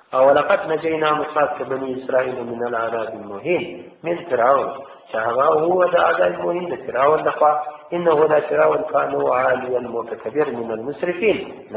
او ولقد نجينا موسى بني اسرائيل من العذاب المهين من فرعون شهوه هو ده عذاب المهين لفرعون لقى انه لا فرعون كانوا عاليا متكبر من المسرفين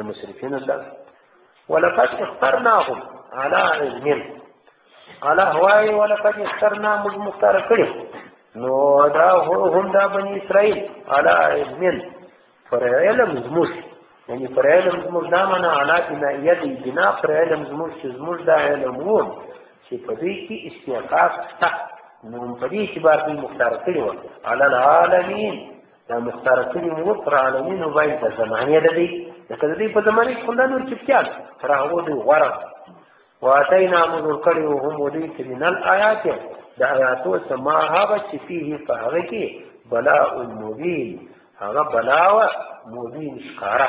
ولقد اخترناهم على علم على هواي ولقد اخترنا مختار كريم نو دا هم دا بني اسرائيل على علم فرعلم زموش يعني فرعلم زموش دا منا على بنائیه دی بنا فرعلم زموش دا علمون چې په دې کې استحقاق شته نو په دې اعتبار دوی مختار کړي وو على العالمین دا مختار کړي وو پر عالمین وایي د زمانه ده دی لکه د دې په زمانه کې خلانو چپچال تر هغه دی غوړه واتینا مذکر کړي وو هم دې من الآیات د آیاتو سما هغه چې فيه فهغه کې بلاء مبین هغه بلاوه مبین ښکارا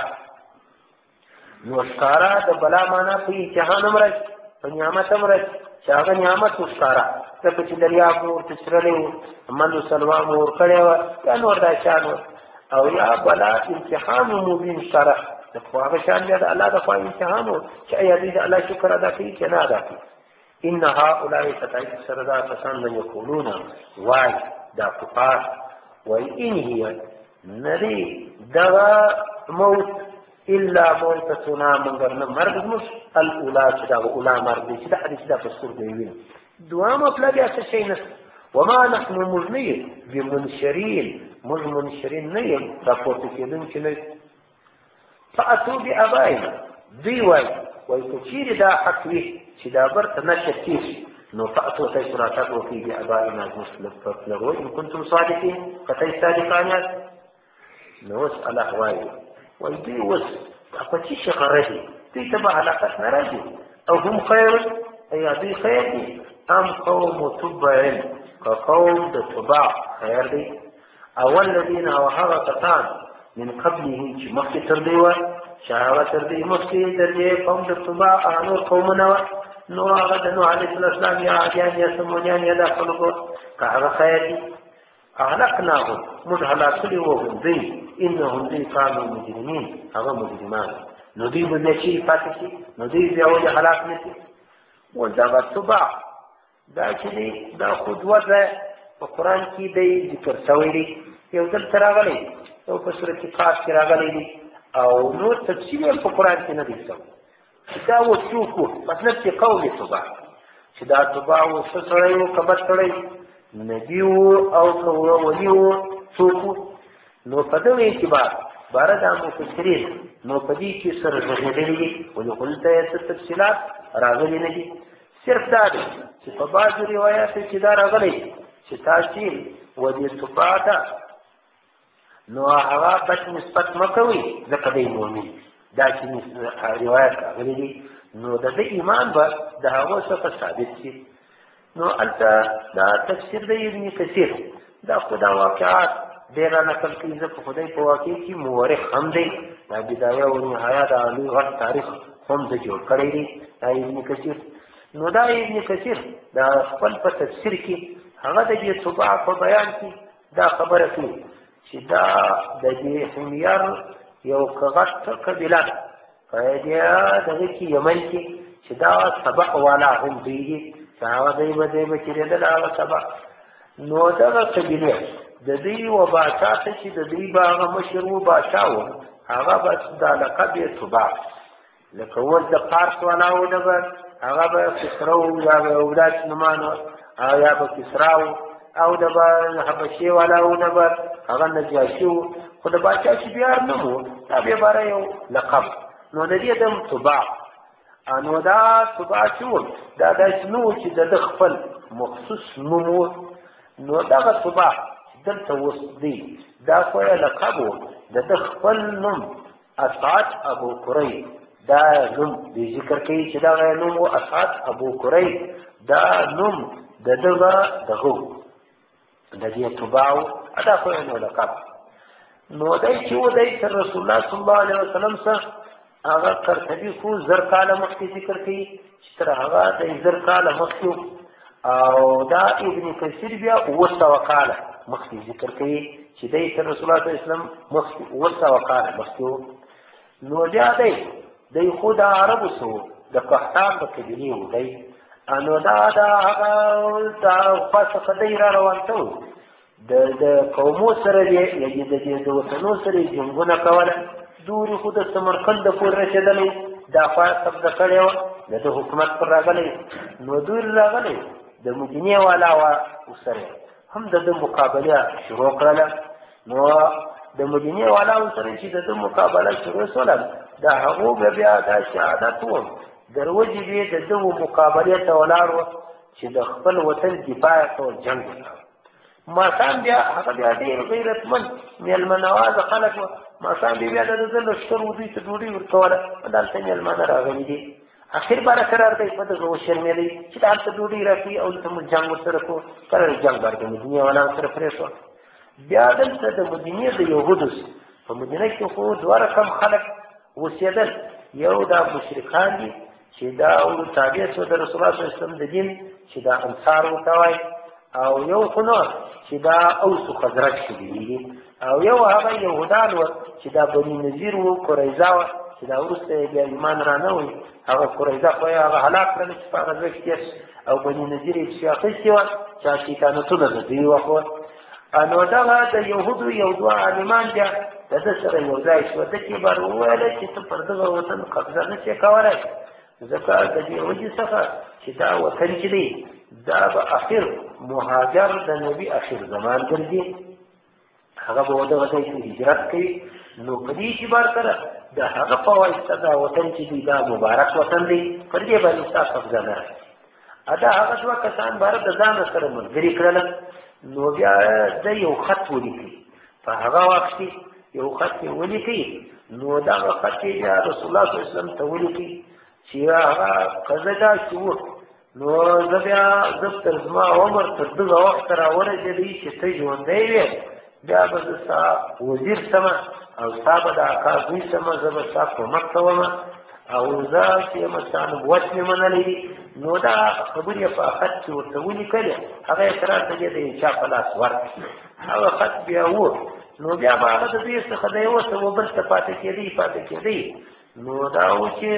نو ښکارا د بلا معنا په امتحان امرج په نعمت امرج چې هغه نعمت ښکارا ځکه چې دریاب ورته چرلې منو سلوام ور کړی و یا نور دا شان او یا بلا امتحان مبین ښکارا د هغه شان دی د الله د خوا امتحان چې ایا دې د الله شکر ادا کوي چې نه ادا کوي ان هؤلاء فتایت سردا کسان من یقولون وای دا کفار وای ان هي ندی دغا موت الا موتتنا منگر مرگ مش الاولى چې دا اولا مرگ دی چې دا حدیث دا پسور دی ویني دوام خپل بیا څه شي نه وما نحن مزنين بمنشرين منشرين نه یم راپورته کېدون چې نه فاتوا بابائنا دی وای کچیر دا حق وي چې دا برته نشر کیږي نو فاتوا تشراتات وفي بابائنا مسلم فلروا ان كنتم صادقين قتل صادقان نو اسال احوالي ويدي وس اقوتي شغرتي دي تبع علاقات نراجي او هم خير اي دي خير ام قوم تبع كقوم تبع خير دي او الذين وهرتان من قبلهم مخي ترديوا شهوة تردي مخي تردي قوم تبع انور قومنا نو هذا نو عليه السلام يا عاديان يا سمونيان يا داخلوا كهذا خير دي اهلكناهم مدهلاكلي وهم ذي انهم ذي كانوا مجرمين هذا مجرمان ندي بنشي فاتشي ندي بيقول هلاك نتي وذا تبع دا چې دا خودوه ده په قرآن کې دی ذکر شوی دی یو دلته راغلی یو په سورة قاف کې راغلی دی او نور تفصیل یې په قرآن کې نه دی شوی چې دا وڅوکو مطلب چې قول تبع چې دا تبع و څه سړی و که بد سړی نبي او که ولي و څوک نو په دغه اعتبار باره دا مفسرین نو په دې کې سره غږېدلي دي ولې دلته یې څه تفصیلات راغلي نه دي صرف دا دی چې په بعضو روایاتو کې دا راغلی چې تاسو ودې تبع ده نو هغه بد نسبت مه کوئ ځکه دی مؤمن دا چې روایت راغلی دي نو د ده ایمان به د هغو څخه ثابت شي نو هلته دا تفسیر د ابن کثیر دا خو دا واقعات ډېر نقل کوي زه په خدای په واقع کې مورخ هم دی دا بدایه او نهایه د عالي غټ تاریخ هم د جوړ کړی دی دا ابن کثیر نو دا ابن کثیر دا خپل په تفسیر کې هغه د دې تبع په بیان کې دا خبره کوي چې دا د دې حمیر یو غټ قبیله په دې دغه کې یمن کې چې دا سبق والا هم دی چې هغه دی به چې د هغه سبق نو دغه قبیله د دې و باچا ته چې د دې باغ مشر و باچا و هغه بس دا لقب یې تبع لکه ول د فارس والا و دغه هغه به کسرو یا به اولاد نمانو او یا به کسراو او د حبشي والا و دغه هغه نجاشي و خو د باچا چې بیا نه وو دا به باره یو لقب نو د دې دم تبع انو دا تبع شو دا د شنو چې د خپل مخصوص نوم نو دا تبع دلته وس دی دا خو یې لقب د خپل نوم اسعد ابو قریب دا نوم دی ذکر کوي چې دا نوم اسعد ابو قریب دا نوم دغه د دې تبع دا خو یې لقب نو دای چې و دای رسول الله صلی الله علیه وسلم سره هغه قرطبي خو زر کاله مخکې ذکر کوي چې تر هغه د زر کاله مخکې او دا ابن کثیر بیا 200 کاله مخکې ذکر کوي چې د رسول الله صلی الله علیه وسلم مخکې 200 کاله مخکې نو بیا دی خو د عربو سو د قحطان د قبیلې و دی نو دا هغه خوا څخه دی را روان ته و د قومو سره یې د وطنو سره یې جنګونه کوله دورې خو د سمرقند پورې رسېدلی دا خوا قبضه کړې وه د ده حکومت پر راغلی نو دوی راغلی د مدینې والا وه ورسره هم د ده مقابله شروع کړله نو د مدینې والاو سره چې د ده مقابله شروع شوله د هغو بیا داسې عادت و دروجې به د ده مقابلې ته ولاړ و چې د خپل وطن دفاع کول جنګ وکړ ماښام بیا هغه بیا ډېر غیرتمند میلمه نوازه خلک وه ماښام بیا د ده لښکر و دوی ته ډوډۍ ورکوله دلته میلمانه راغلي دي اخر باره قرار دی په دغه وشرمېدی چې د هلته ډوډۍ راکوي او دلته موږ جنګ ورسره کوو قرار جنګ بار د مدینې والاو سره پرېښوه بیا دلته د مدینې د یهودو په مدینه کې خو دوه رقم خلک اوسېدل یو دا مشرکان دي چې دا تابع شو د رسول الله صلی الله علیه وسلم د دین چې دا انصار ورته وایي او یو خو نو چې دا اوس و خزرج شدي او یو هغه یهودان وو چې دا بني نذیر وو قریظه وه چې دا وروسته یې بیا ایمان را نه وي هغه قریظه خو یې هغه هلاک کړل چې په هغه ځای کې تېر او بني نذیر یې پسې اخیستې وه چا شیطانتونه د دوی وخوه نو دغه د یهودو یو دوه عالمان بیا د ده سره یو ځای شوه ده کې به وویله چې ته پر دغه وطن قبضه نه شې کولی ځکه د دې وجې څخه چې دا وطن چې دی دا به اخر مهاجر د نبي اخر زمان ګرځي هغه به دغه ځای کې هجرت کوي نو په دې اعتبار سره د هغه په واسطه دا وطن چې دی دا مبارک وطن دی پر دې باندې ستا قبضه نه راځي دا هغه دوه کسان باره د ځان سره ملګري کړل نو بیا د یو خط ولیکي په هغه وخت کې یو خط یې ولیکي نو دغه خط یې بیا رسول الله صلی الله علیه وسلم ته ولیکي چې هغه قضه داسې وه نو زه بیا تر زما عمر تر دغه وخته راورسېدی چې ته ژوندی وې بیا به زه ستا وزیر شمه او ستا به د اکا زوی شمه زه به ستا کومک کومه او زه چې یم ستا نبوت مې منلی دي نو دا خبرې په خط کې ورته ولیکلې هغه یې قرار ته دې د چا په لاس ورکړي هغه خط بیا و نو بیا به هغه د دې څخه د یوه څه و بل ته پاتې کېدی نو دا و چې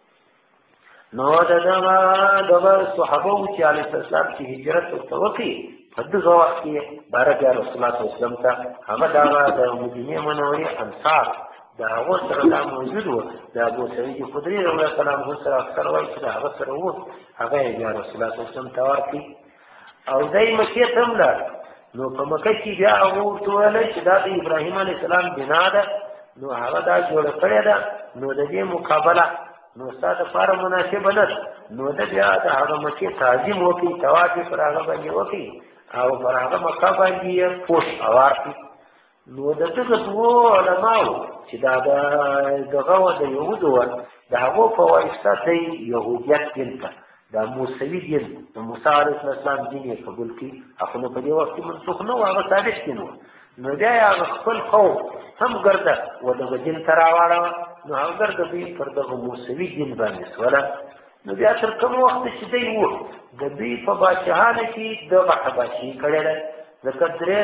نو دغه صحابه و چې علیه السلام چې هجرت ورته وکړي په دغه وخت کې باره بیا رسول الله صلی الله علیه وسلم ته هغه دغه د مدینې منورې انصار د هغو سره دا موجود و د ابو سعید خدري رضی الله تعالی عنه سره اکثر وایي چې د هغه سره و هغه یې بیا رسول الله صلی الله علیه وسلم ته ورکړي او دی مکې ته هم لاړ نو په مکه کې بیا هغه ورته ویلی چې دا د ابراهیم علیه السلام بنا ده نو هغه دا جوړه کړې ده نو د دې مقابله نو ستا دپاره مناسبه نه ده نو ده بیا د هغه مکې تعظیم وکړي طواف یې پر هغه باندې وکړي او پر هغه مکه باندې یې پوش هوار کړي نو د دغه دوو علماو چې دا دغه وه د یهودو وه د هغو په واسطه دی یهودیت دین ته دا موسوي دین د موسی علیه السلام دین یې قبول کړي خو نو په دې وخت کې منسوخ نه و هغه ثابت دین و نو بیا یې هغه خپل قوم هم ګرده و دغه دین ته راواړوه نو هغه ګرده دوی پر دغه موسوي دین باندې سوله نو بیا تر کوم وخت چې دی و د دوی په بادشاهانو کې دغه حباشي کړې ده ځکه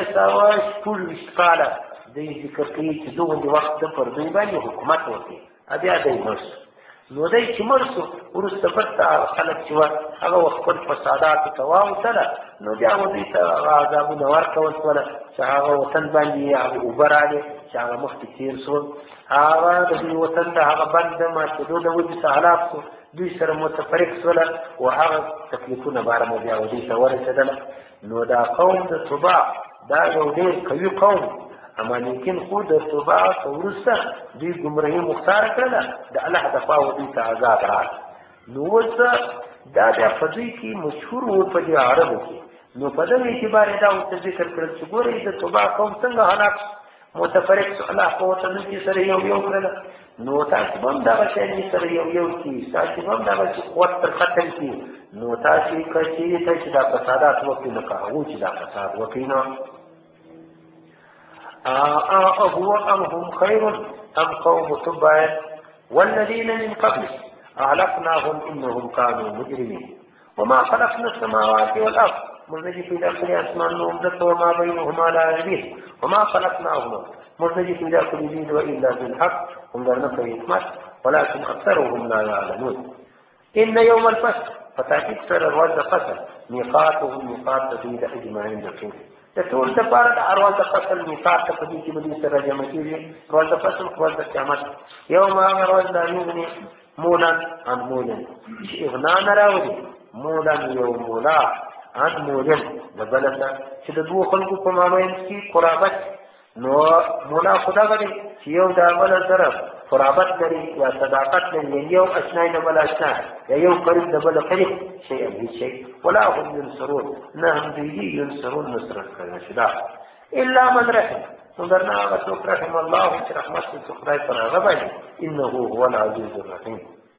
326 کاله دوی ذکر کوي چې دغه وخت د پر دوی باندې حکومت وکړي بیا دی مړ شو نو دی چې مړ شو وروسته بېرته خلک چې وه هغه خپل فساداتو ته واوښتله نو بیا و دوی ته هغه عذابونه ورکول شوله چې هغه وطن باندې هغه اوبه راغلې چې هغه مخکې تېر شول هغه د دوی وطن د هغه بند د ماتېدو د وجې څخه هلاک شو دوی سره متفرق شوله و هغه تکلیفونه باره مو بیا و دوی ته ورسېدله نو دا قوم د طباع دا یو ډېر قوي قوم اما لیکن خو د طباع څخه وروسته دوی ګمراهي مختاره کړله د الله د خوا و دوی ته عذاب راغی نو اوس دا بیا په دوی کې مشهور و په دې عربو کې نو په دغه اعتبار یې دا ورته ذکر کړل چې ګورئ د طباع قوم څنګه هلاک متفرق شو الله په وطنو کې سره یو کړله نو تاسو به هم دغه شیانې سره یو کړي تاسو به هم دغه قوت تر ختم کړي نو تاسو که چېرې ته چې دا فسادات وکړي لکه هغوی چې دا فساد وکړي نو هو أم هم خير أم قوم تبع والذين من قبل أهلكناهم إنهم كانوا مجرمين وما خلقنا السماوات والأرض مرنجي في داخل أسمان ومزق وما بينهما لاعبين وما خلقناهما مرنجي في داخل الجيد وإلا بالحق هم لا نفع حكمت ولكن أكثرهم لا يعلمون ان يوم الفصل فتاكيد سره ورځ د فصل میقاتهم میقات د دوی د اجماعین د ټول د ټول دپاره د هر ورځ د فصل میقات ته په دې کې به دوی سره جمع کېږي ورځ د فصل ورځ د قیامت یوم هغه ورځ لا یغني مولا عن مولا چې اغنا نه راولي مولا یو مولا عن مولا د بلته چې د دوو خلکو په مابین کې قرابت نو مولا خدا غړي چې یو د بل سره قرابت لري یا صداقت لري یو اشنای د بل اشنا یا یو قریب د بل قریب شیء به شیء ولا هم ينصرون نه هم دوی ينصرون نصرت کوي شدا الا من رحم نظرنا وترحم الله رحمت خدای پر هغه باندې انه هو العزيز الرحيم